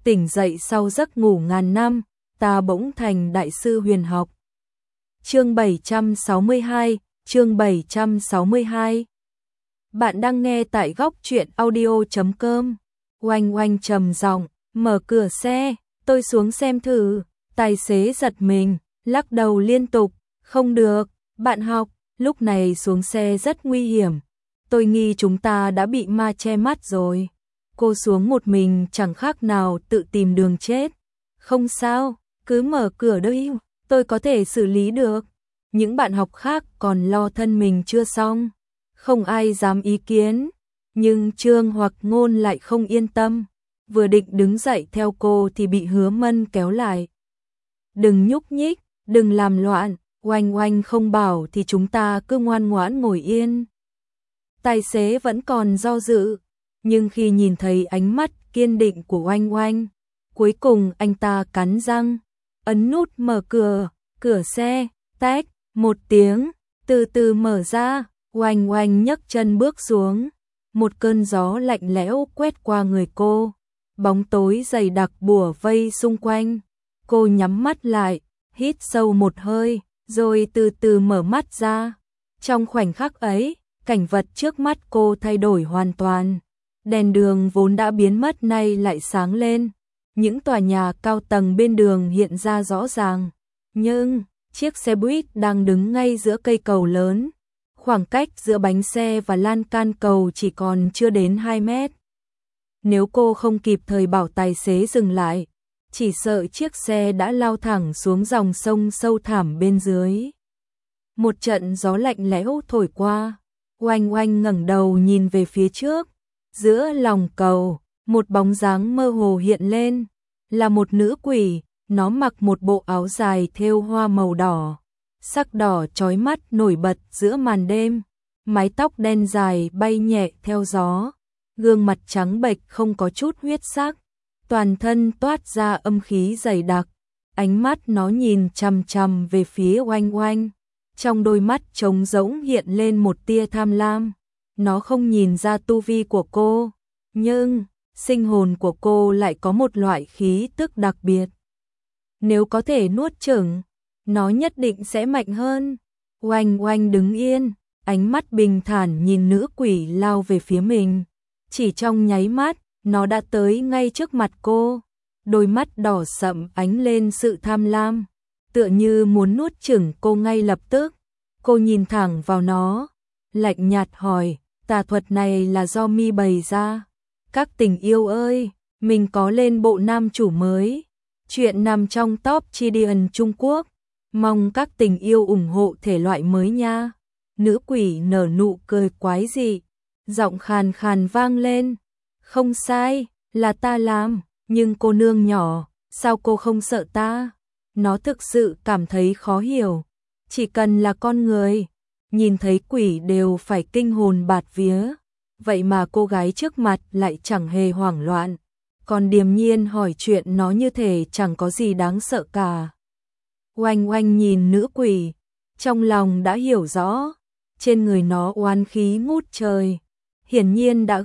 tỉnh dậy sau giấc ngủ ngàn năm, ta bỗng thành đại sư huyền học. Chương 762, chương 762. Bạn đang nghe tại góc truyện audio.com. Oanh oanh trầm giọng, mở cửa xe, tôi xuống xem thử. Tài xế giật mình, lắc đầu liên tục, không được, bạn học, lúc này xuống xe rất nguy hiểm. Tôi nghi chúng ta đã bị ma che mắt rồi. Cô xuống một mình chẳng khác nào tự tìm đường chết. Không sao, cứ mở cửa đây, tôi có thể xử lý được. Những bạn học khác còn lo thân mình chưa xong, không ai dám ý kiến. Nhưng Trương Hoặc Ngôn lại không yên tâm, vừa định đứng dậy theo cô thì bị Hứa Mân kéo lại. Đừng nhúc nhích, đừng làm loạn, oanh oanh không bảo thì chúng ta cứ ngoan ngoãn ngồi yên. Tài xế vẫn còn do dự, nhưng khi nhìn thấy ánh mắt kiên định của oanh oanh, cuối cùng anh ta cắn răng, ấn nút mở cửa, cửa xe, tách, một tiếng, từ từ mở ra, oanh oanh nhấc chân bước xuống. Một cơn gió lạnh lẽo quét qua người cô, bóng tối dày đặc bủa vây xung quanh. Cô nhắm mắt lại, hít sâu một hơi, rồi từ từ mở mắt ra. Trong khoảnh khắc ấy, cảnh vật trước mắt cô thay đổi hoàn toàn. Đèn đường vốn đã biến mất nay lại sáng lên. Những tòa nhà cao tầng bên đường hiện ra rõ ràng. Nhưng, chiếc xe buýt đang đứng ngay giữa cây cầu lớn. Khoảng cách giữa bánh xe và lan can cầu chỉ còn chưa đến 2 mét. Nếu cô không kịp thời bảo tài xế dừng lại, chỉ sợ chiếc xe đã lao thẳng xuống dòng sông sâu thẳm bên dưới. Một trận gió lạnh lẽo thổi qua, oanh oanh ngẩng đầu nhìn về phía trước. Giữa lòng cầu, một bóng dáng mơ hồ hiện lên, là một nữ quỷ, nó mặc một bộ áo dài thêu hoa màu đỏ. Sắc đỏ chói mắt nổi bật giữa màn đêm, mái tóc đen dài bay nhẹ theo gió, gương mặt trắng bệch không có chút huyết sắc, toàn thân toát ra âm khí dày đặc, ánh mắt nó nhìn chằm chằm về phía oanh oanh, trong đôi mắt trống rỗng hiện lên một tia tham lam. Nó không nhìn ra tu vi của cô, nhưng sinh hồn của cô lại có một loại khí tức đặc biệt. Nếu có thể nuốt chửng, nó nhất định sẽ mạnh hơn. Oanh oanh đứng yên, ánh mắt bình thản nhìn nữ quỷ lao về phía mình. Chỉ trong nháy mắt, nó đã tới ngay trước mặt cô. Đôi mắt đỏ sậm ánh lên sự tham lam, tựa như muốn nuốt chửng cô ngay lập tức. Cô nhìn thẳng vào nó, lạnh nhạt hỏi, tà thuật này là do mi bày ra. Các tình yêu ơi, mình có lên bộ nam chủ mới. Chuyện nằm trong top Chidian Trung Quốc. Mong các tình yêu ủng hộ thể loại mới nha. Nữ quỷ nở nụ cười quái dị, giọng khàn khàn vang lên. Không sai, là ta làm, nhưng cô nương nhỏ, sao cô không sợ ta? Nó thực sự cảm thấy khó hiểu. Chỉ cần là con người, nhìn thấy quỷ đều phải kinh hồn bạt vía. Vậy mà cô gái trước mặt lại chẳng hề hoảng loạn, còn điềm nhiên hỏi chuyện nó như thể chẳng có gì đáng sợ cả. Oanh oanh nhìn nữ quỷ, trong lòng đã hiểu rõ, trên người nó oán khí ngút trời, hiển nhiên đã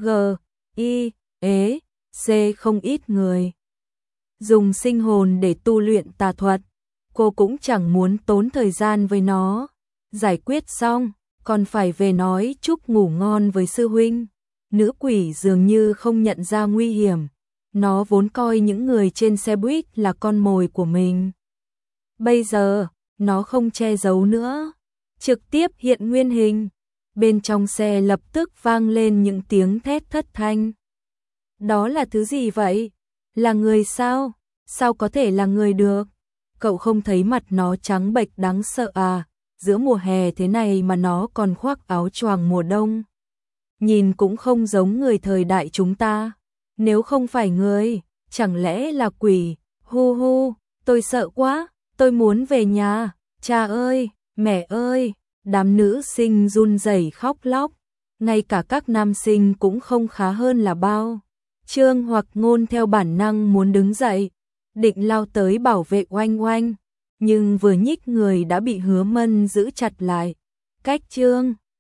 C không ít người dùng sinh hồn để tu luyện tà thuật. Cô cũng chẳng muốn tốn thời gian với nó, giải quyết xong, còn phải về nói chúc ngủ ngon với sư huynh. Nữ quỷ dường như không nhận ra nguy hiểm, nó vốn coi những người trên xe buýt là con mồi của mình. Bây giờ, nó không che giấu nữa, trực tiếp hiện nguyên hình. Bên trong xe lập tức vang lên những tiếng thét thất thanh. Đó là thứ gì vậy? Là người sao? Sao có thể là người được? Cậu không thấy mặt nó trắng bệch đáng sợ à? Giữa mùa hè thế này mà nó còn khoác áo choàng mùa đông. Nhìn cũng không giống người thời đại chúng ta. Nếu không phải người, chẳng lẽ là quỷ? Hu hu, tôi sợ quá, tôi muốn về nhà. Cha ơi, mẹ ơi, đám nữ sinh run rẩy khóc lóc. Ngay cả các nam sinh cũng không khá hơn là bao. Trương Hoặc Ngôn theo bản năng muốn đứng dậy, định lao tới bảo vệ oanh oanh, nhưng vừa nhích người đã bị Hứa Mân giữ chặt lại. Cách Trương